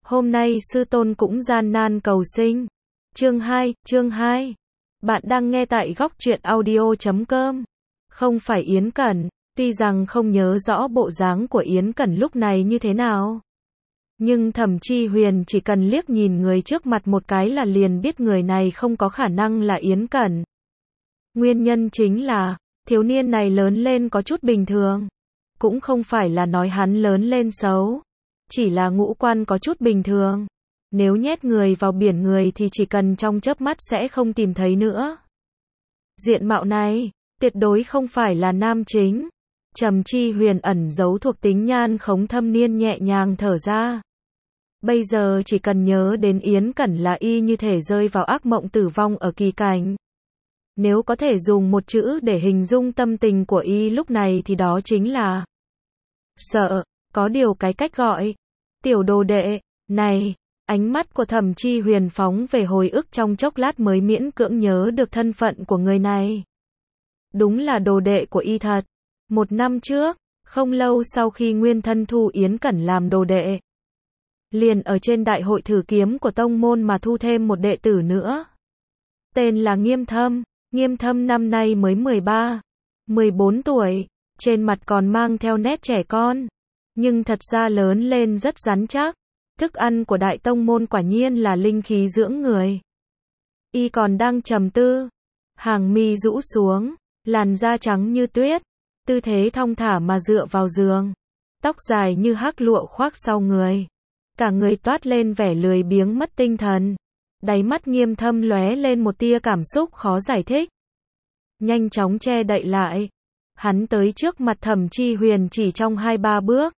Hôm nay sư tôn cũng gian nan cầu sinh. Chương 2. Bạn đang nghe tại góc truyện audio.com. Không phải Yến Cẩn, tuy rằng không nhớ rõ bộ dáng của Yến Cẩn lúc này như thế nào. Nhưng Thẩm Chi Huyền chỉ cần liếc nhìn người trước mặt một cái là liền biết người này không có khả năng là Yến Cẩn. Nguyên nhân chính là, thiếu niên này lớn lên có chút bình thường. Cũng không phải là nói hắn lớn lên xấu. Chỉ là ngũ quan có chút bình thường. Nếu nhét người vào biển người thì chỉ cần trong chớp mắt sẽ không tìm thấy nữa. Diện mạo này, tuyệt đối không phải là nam chính. Thẩm Chi Huyền ẩn giấu thuộc tính nhan khống thâm niên nhẹ nhàng thở ra. Bây giờ chỉ cần nhớ đến Yến Cẩn là y như thể rơi vào ác mộng tử vong ở kỳ cảnh. Nếu có thể dùng một chữ để hình dung tâm tình của y lúc này thì đó chính là sợ. Có điều cái cách gọi tiểu đồ đệ này, ánh mắt của Thẩm Chi Huyền phóng về hồi ức trong chốc lát mới miễn cưỡng nhớ được thân phận của người này. Đúng là đồ đệ của y thật. Một năm trước, không lâu sau khi Nguyên Thân thu Yến Cẩn làm đồ đệ, liền ở trên đại hội thử kiếm của tông môn mà thu thêm một đệ tử nữa. Tên là Nghiêm Thâm. Nghiêm Thâm năm nay mới 14 tuổi, trên mặt còn mang theo nét trẻ con, nhưng thật ra lớn lên rất rắn chắc. Thức ăn của đại tông môn quả nhiên là linh khí dưỡng người. Y còn đang trầm tư, hàng mi rũ xuống, làn da trắng như tuyết, tư thế thong thả mà dựa vào giường, tóc dài như hắc lụa khoác sau người, cả người toát lên vẻ lười biếng mất tinh thần. Đáy mắt Nghiêm Thâm lóe lên một tia cảm xúc khó giải thích. Nhanh chóng che đậy lại, hắn tới trước mặt Thẩm Chi Huyền chỉ trong 2-3 bước.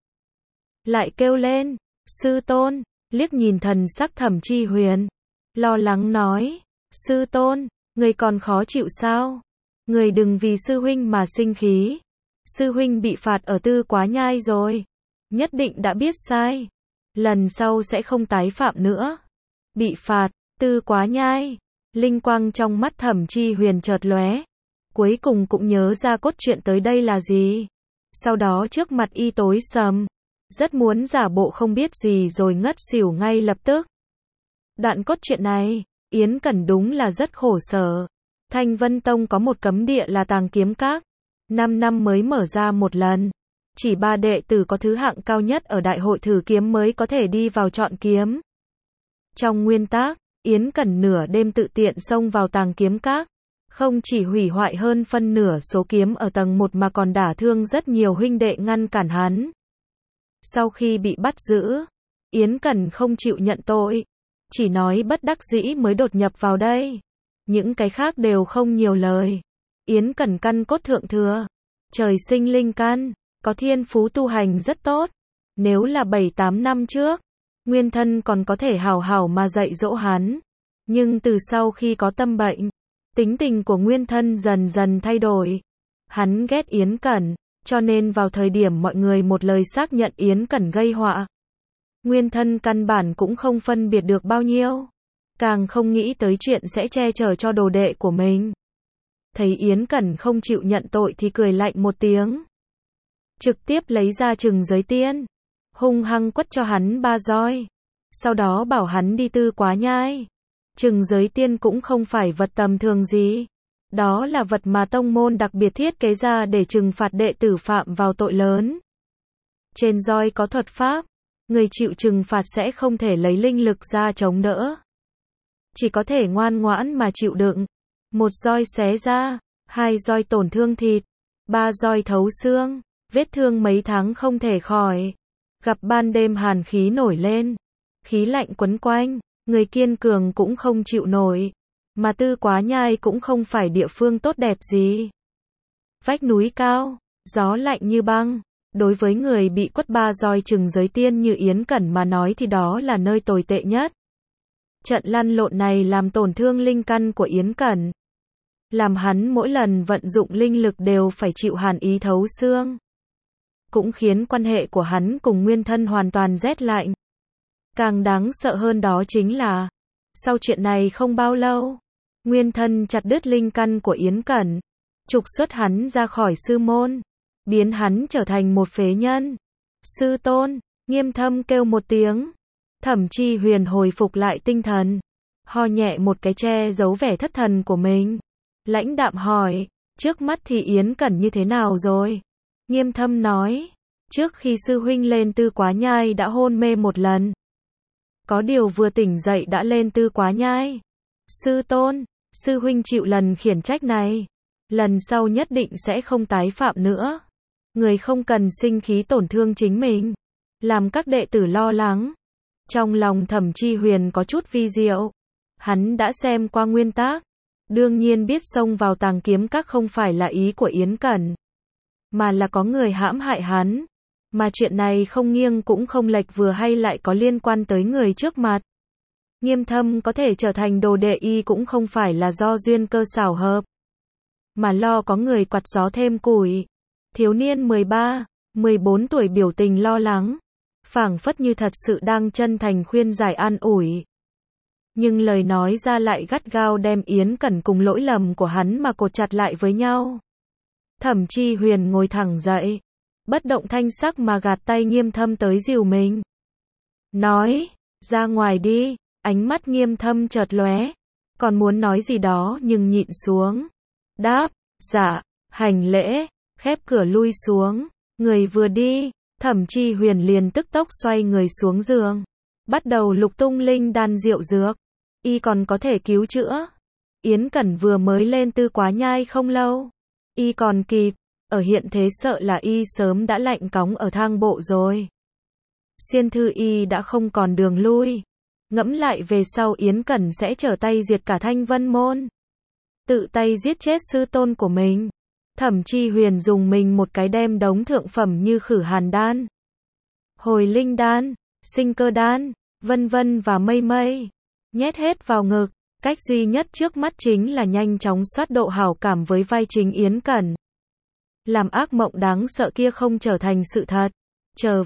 Lại kêu lên, sư tôn, liếc nhìn thần sắc Thẩm Chi Huyền, lo lắng nói, sư tôn, người còn khó chịu sao? Người đừng vì sư huynh mà sinh khí. Sư huynh bị phạt ở Tư Quá Nhai rồi. Nhất định đã biết sai. Lần sau sẽ không tái phạm nữa. Bị phạt, Tư Quá Nhai. Linh quang trong mắt Thẩm Chi Huyền chợt lóe. Cuối cùng cũng nhớ ra cốt truyện tới đây là gì. Sau đó trước mặt y tối sầm. Rất muốn giả bộ không biết gì rồi ngất xỉu ngay lập tức. Đoạn cốt truyện này, Yến Cẩn đúng là rất khổ sở. Thanh Vân Tông có một cấm địa là Tàng Kiếm Các. 5 năm mới mở ra một lần. Chỉ 3 đệ tử có thứ hạng cao nhất ở đại hội thử kiếm mới có thể đi vào chọn kiếm. Trong nguyên tắc, Yến Cẩn nửa đêm tự tiện xông vào Tàng Kiếm Các. Không chỉ hủy hoại hơn phân nửa số kiếm ở tầng 1 mà còn đả thương rất nhiều huynh đệ ngăn cản hắn. Sau khi bị bắt giữ, Yến Cẩn không chịu nhận tội. Chỉ nói bất đắc dĩ mới đột nhập vào đây. Những cái khác đều không nhiều lời. Yến Cẩn căn cốt thượng thừa, trời sinh linh căn, có thiên phú tu hành rất tốt. Nếu là 7-8 năm trước, Nguyên Thân còn có thể hảo hảo mà dạy dỗ hắn. Nhưng từ sau khi có tâm bệnh, tính tình của Nguyên Thân dần dần thay đổi. Hắn ghét Yến Cẩn, cho nên vào thời điểm mọi người một lời xác nhận Yến Cẩn gây họa, Nguyên Thân căn bản cũng không phân biệt được bao nhiêu. Càng không nghĩ tới chuyện sẽ che chở cho đồ đệ của mình. Thấy Yến Cẩn không chịu nhận tội thì cười lạnh một tiếng. Trực tiếp lấy ra Trừng Giới Tiên, hung hăng quất cho hắn 3 roi. Sau đó bảo hắn đi Tư Quá Nhai. Trừng Giới Tiên cũng không phải vật tầm thường gì. Đó là vật mà tông môn đặc biệt thiết kế ra để trừng phạt đệ tử phạm vào tội lớn. Trên roi có thuật pháp, người chịu trừng phạt sẽ không thể lấy linh lực ra chống đỡ. Chỉ có thể ngoan ngoãn mà chịu đựng. 1 roi xé ra, 2 roi tổn thương thịt, 3 roi thấu xương, vết thương mấy tháng không thể khỏi. Gặp ban đêm hàn khí nổi lên, khí lạnh quấn quanh, người kiên cường cũng không chịu nổi. Mà Tư Quá Nhai cũng không phải địa phương tốt đẹp gì. Vách núi cao, gió lạnh như băng. Đối với người bị quất 3 roi Trừng Giới Tiên như Yến Cẩn mà nói thì đó là nơi tồi tệ nhất. Trận lăn lộn này làm tổn thương linh căn của Yến Cẩn. Làm hắn mỗi lần vận dụng linh lực đều phải chịu hàn ý thấu xương. Cũng khiến quan hệ của hắn cùng Nguyên Thân hoàn toàn rét lạnh. Càng đáng sợ hơn đó chính là, sau chuyện này không bao lâu, Nguyên Thân chặt đứt linh căn của Yến Cẩn, trục xuất hắn ra khỏi sư môn, biến hắn trở thành một phế nhân. Sư tôn, Nghiêm Thâm kêu một tiếng. Thẩm Chi Huyền hồi phục lại tinh thần, ho nhẹ một cái che giấu vẻ thất thần của mình. Lãnh đạm hỏi, trước mắt thì Yến Cẩn như thế nào rồi? Nghiêm Thâm nói, trước khi sư huynh lên Tư Quá Nhai đã hôn mê một lần. Có điều vừa tỉnh dậy đã lên Tư Quá Nhai. Sư tôn, sư huynh chịu lần khiển trách này. Lần sau nhất định sẽ không tái phạm nữa. Người không cần sinh khí tổn thương chính mình. Làm các đệ tử lo lắng. Trong lòng Thẩm Chi Huyền có chút vi diệu. Hắn đã xem qua nguyên tác. Đương nhiên biết xông vào Tàng Kiếm Các không phải là ý của Yến Cẩn. Mà là có người hãm hại hắn. Mà chuyện này không nghiêng cũng không lệch vừa hay lại có liên quan tới người trước mặt. Nghiêm Thâm có thể trở thành đồ đệ y cũng không phải là do duyên cơ xảo hợp. Mà lo có người quạt gió thêm củi. Thiếu niên 13, 14 tuổi biểu tình lo lắng. Phảng phất như thật sự đang chân thành khuyên giải an ủi. Nhưng lời nói ra lại gắt gao đem Yến Cẩn cùng lỗi lầm của hắn mà cột chặt lại với nhau. Thẩm Chi Huyền ngồi thẳng dậy. Bất động thanh sắc mà gạt tay Nghiêm Thâm tới dìu mình. Nói, ra ngoài đi, ánh mắt Nghiêm Thâm chợt lóe. Còn muốn nói gì đó nhưng nhịn xuống. Đáp, dạ, hành lễ, khép cửa lui xuống. Người vừa đi, Thẩm Chi Huyền liền tức tốc xoay người xuống giường. Bắt đầu lục tung linh đan diệu dược. Y còn có thể cứu chữa. Yến Cẩn vừa mới lên Tư Quá Nhai không lâu. Y còn kịp. Ở hiện thế sợ là y sớm đã lạnh cóng ở thang bộ rồi. Xuyên thư y đã không còn đường lui. Ngẫm lại về sau Yến Cẩn sẽ trở tay diệt cả Thanh Vân Môn. Tự tay giết chết sư tôn của mình. Thẩm Chi Huyền dùng mình một cái đem đống thượng phẩm như Khử Hàn Đan, Hồi Linh Đan, Sinh Cơ Đan, vân vân và mây mây. Nhét hết vào ngực. Cách duy nhất trước mắt chính là nhanh chóng soát độ hảo cảm với vai chính Yến Cẩn. Làm ác mộng đáng sợ kia không trở thành sự thật. Trở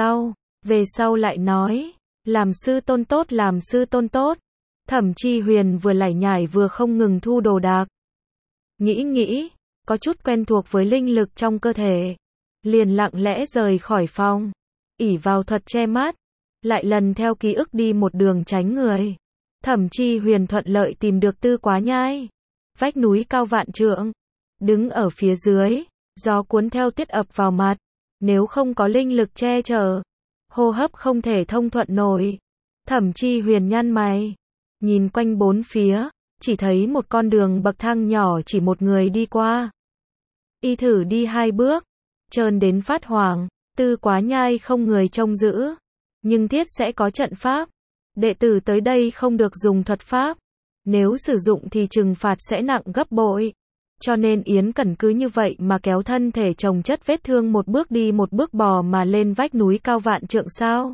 về sau lại nói, làm sư tôn tốt, làm sư tôn tốt. Thẩm Chi Huyền vừa lải nhải vừa không ngừng thu đồ đạc. Nghĩ, có chút quen thuộc với linh lực trong cơ thể. Liền lặng lẽ rời khỏi phòng. Ỷ vào thuật che mắt. Lại lần theo ký ức đi một đường tránh người. Thẩm Chi Huyền thuận lợi tìm được Tư Quá Nhai. Vách núi cao vạn trượng. Đứng ở phía dưới. Gió cuốn theo tuyết ập vào mặt. Nếu không có linh lực che chở, hô hấp không thể thông thuận nổi. Thẩm Chi Huyền nhăn mày. Nhìn quanh bốn phía. Chỉ thấy một con đường bậc thang nhỏ chỉ một người đi qua. Y thử đi 2 bước. Trơn đến phát hoảng. Tư Quá Nhai không người trông giữ. Nhưng thiết sẽ có trận pháp. Đệ tử tới đây không được dùng thuật pháp. Nếu sử dụng thì trừng phạt sẽ nặng gấp bội. Cho nên Yến Cẩn cứ như vậy mà kéo thân thể chồng chất vết thương một bước đi một bước bò mà lên vách núi cao vạn trượng sao.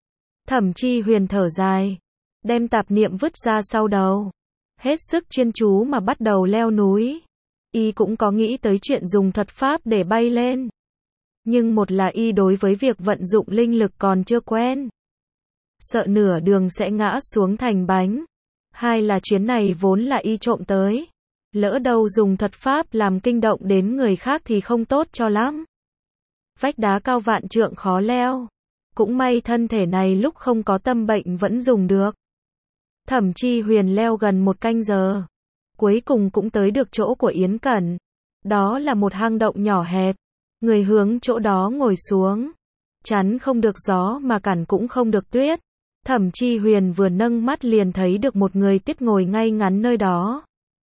Thẩm Chi Huyền thở dài. Đem tạp niệm vứt ra sau đầu. Hết sức chuyên chú mà bắt đầu leo núi. Y cũng có nghĩ tới chuyện dùng thuật pháp để bay lên. Nhưng một là y đối với việc vận dụng linh lực còn chưa quen. Sợ nửa đường sẽ ngã xuống thành bánh. Hai là chuyến này vốn là y trộm tới. Lỡ đâu dùng thuật pháp làm kinh động đến người khác thì không tốt cho lắm. Vách đá cao vạn trượng khó leo. Cũng may thân thể này lúc không có tâm bệnh vẫn dùng được. Thẩm Chi Huyền leo gần 1 canh giờ. Cuối cùng cũng tới được chỗ của Yến Cẩn. Đó là một hang động nhỏ hẹp. Người hướng chỗ đó ngồi xuống. Chắn không được gió mà cản cũng không được tuyết. Thẩm Chi Huyền vừa nâng mắt liền thấy được một người tuyết ngồi ngay ngắn nơi đó.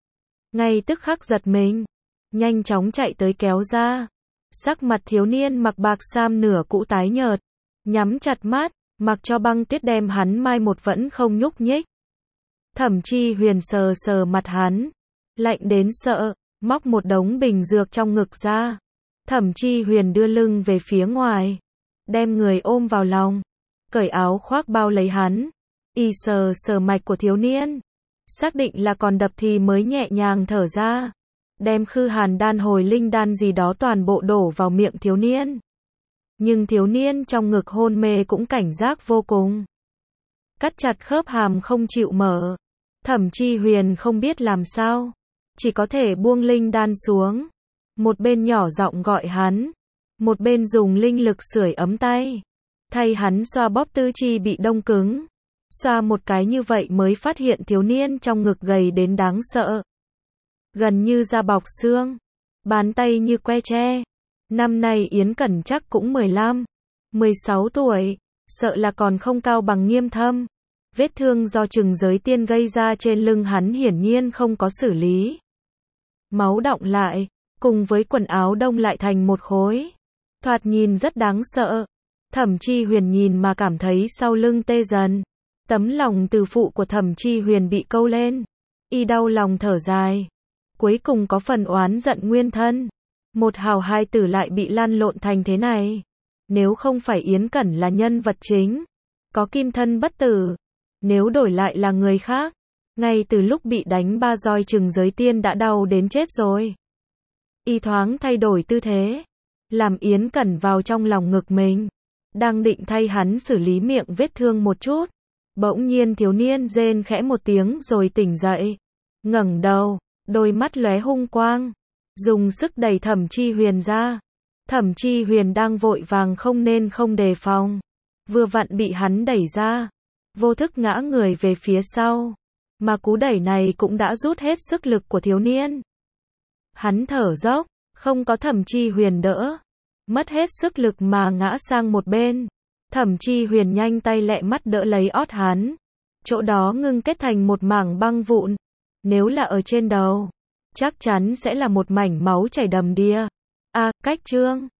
Ngay tức khắc giật mình. Nhanh chóng chạy tới kéo ra. Sắc mặt thiếu niên mặc bạc sam nửa cũ tái nhợt. Nhắm chặt mắt, mặc cho băng tuyết đem hắn mai một vẫn không nhúc nhích. Thẩm Chi Huyền sờ sờ mặt hắn. Lạnh đến sợ, móc một đống bình dược trong ngực ra. Thẩm Chi Huyền đưa lưng về phía ngoài. Đem người ôm vào lòng. Cởi áo khoác bao lấy hắn. Y sờ sờ mạch của thiếu niên. Xác định là còn đập thì mới nhẹ nhàng thở ra. Đem Khư Hàn Đan Hồi Linh Đan gì đó toàn bộ đổ vào miệng thiếu niên. Nhưng thiếu niên trong ngực hôn mê cũng cảnh giác vô cùng. Cắt chặt khớp hàm không chịu mở. Thẩm Chi Huyền không biết làm sao. Chỉ có thể buông linh đan xuống. Một bên nhỏ giọng gọi hắn. Một bên dùng linh lực sưởi ấm tay. thay hắn xoa bóp tứ chi bị đông cứng. Xoa một cái như vậy mới phát hiện thiếu niên trong ngực gầy đến đáng sợ. Gần như da bọc xương, bàn tay như que tre. Năm nay Yến Cẩn chắc cũng 15, 16 tuổi, sợ là còn không cao bằng Nghiêm Thâm. Vết thương do Trừng Giới Tiên gây ra trên lưng hắn hiển nhiên không có xử lý. Máu đọng lại, cùng với quần áo đông lại thành một khối. Thoạt nhìn rất đáng sợ. Thẩm Chi Huyền nhìn mà cảm thấy sau lưng tê dần. Tấm lòng từ phụ của Thẩm Chi Huyền bị câu lên. Y đau lòng thở dài. Cuối cùng có phần oán giận nguyên thân. Một hào hai tử lại bị lăn lộn thành thế này. Nếu không phải Yến Cẩn là nhân vật chính, có kim thân bất tử. Nếu đổi lại là người khác, ngay từ lúc bị đánh 3 roi Trừng Giới Tiên đã đau đến chết rồi. Y thoáng thay đổi tư thế, làm Yến Cẩn vào trong lòng ngực mình. Đang định thay hắn xử lý miệng vết thương một chút. Bỗng nhiên thiếu niên rên khẽ một tiếng rồi tỉnh dậy. Ngẩng đầu, đôi mắt lóe hung quang. Dùng sức đẩy Thẩm Chi Huyền ra. Thẩm Chi Huyền đang vội vàng không nên không đề phòng. Vừa vặn bị hắn đẩy ra. Vô thức ngã người về phía sau. Mà cú đẩy này cũng đã rút hết sức lực của thiếu niên. Hắn thở dốc, không có Thẩm Chi Huyền đỡ. Mất hết sức lực mà ngã sang một bên. Thẩm Chi Huyền nhanh tay lẹ mắt đỡ lấy ót hắn. Chỗ đó ngưng kết thành một mảng băng vụn. Nếu là ở trên đầu, chắc chắn sẽ là một mảnh máu chảy đầm đìa. Cách chương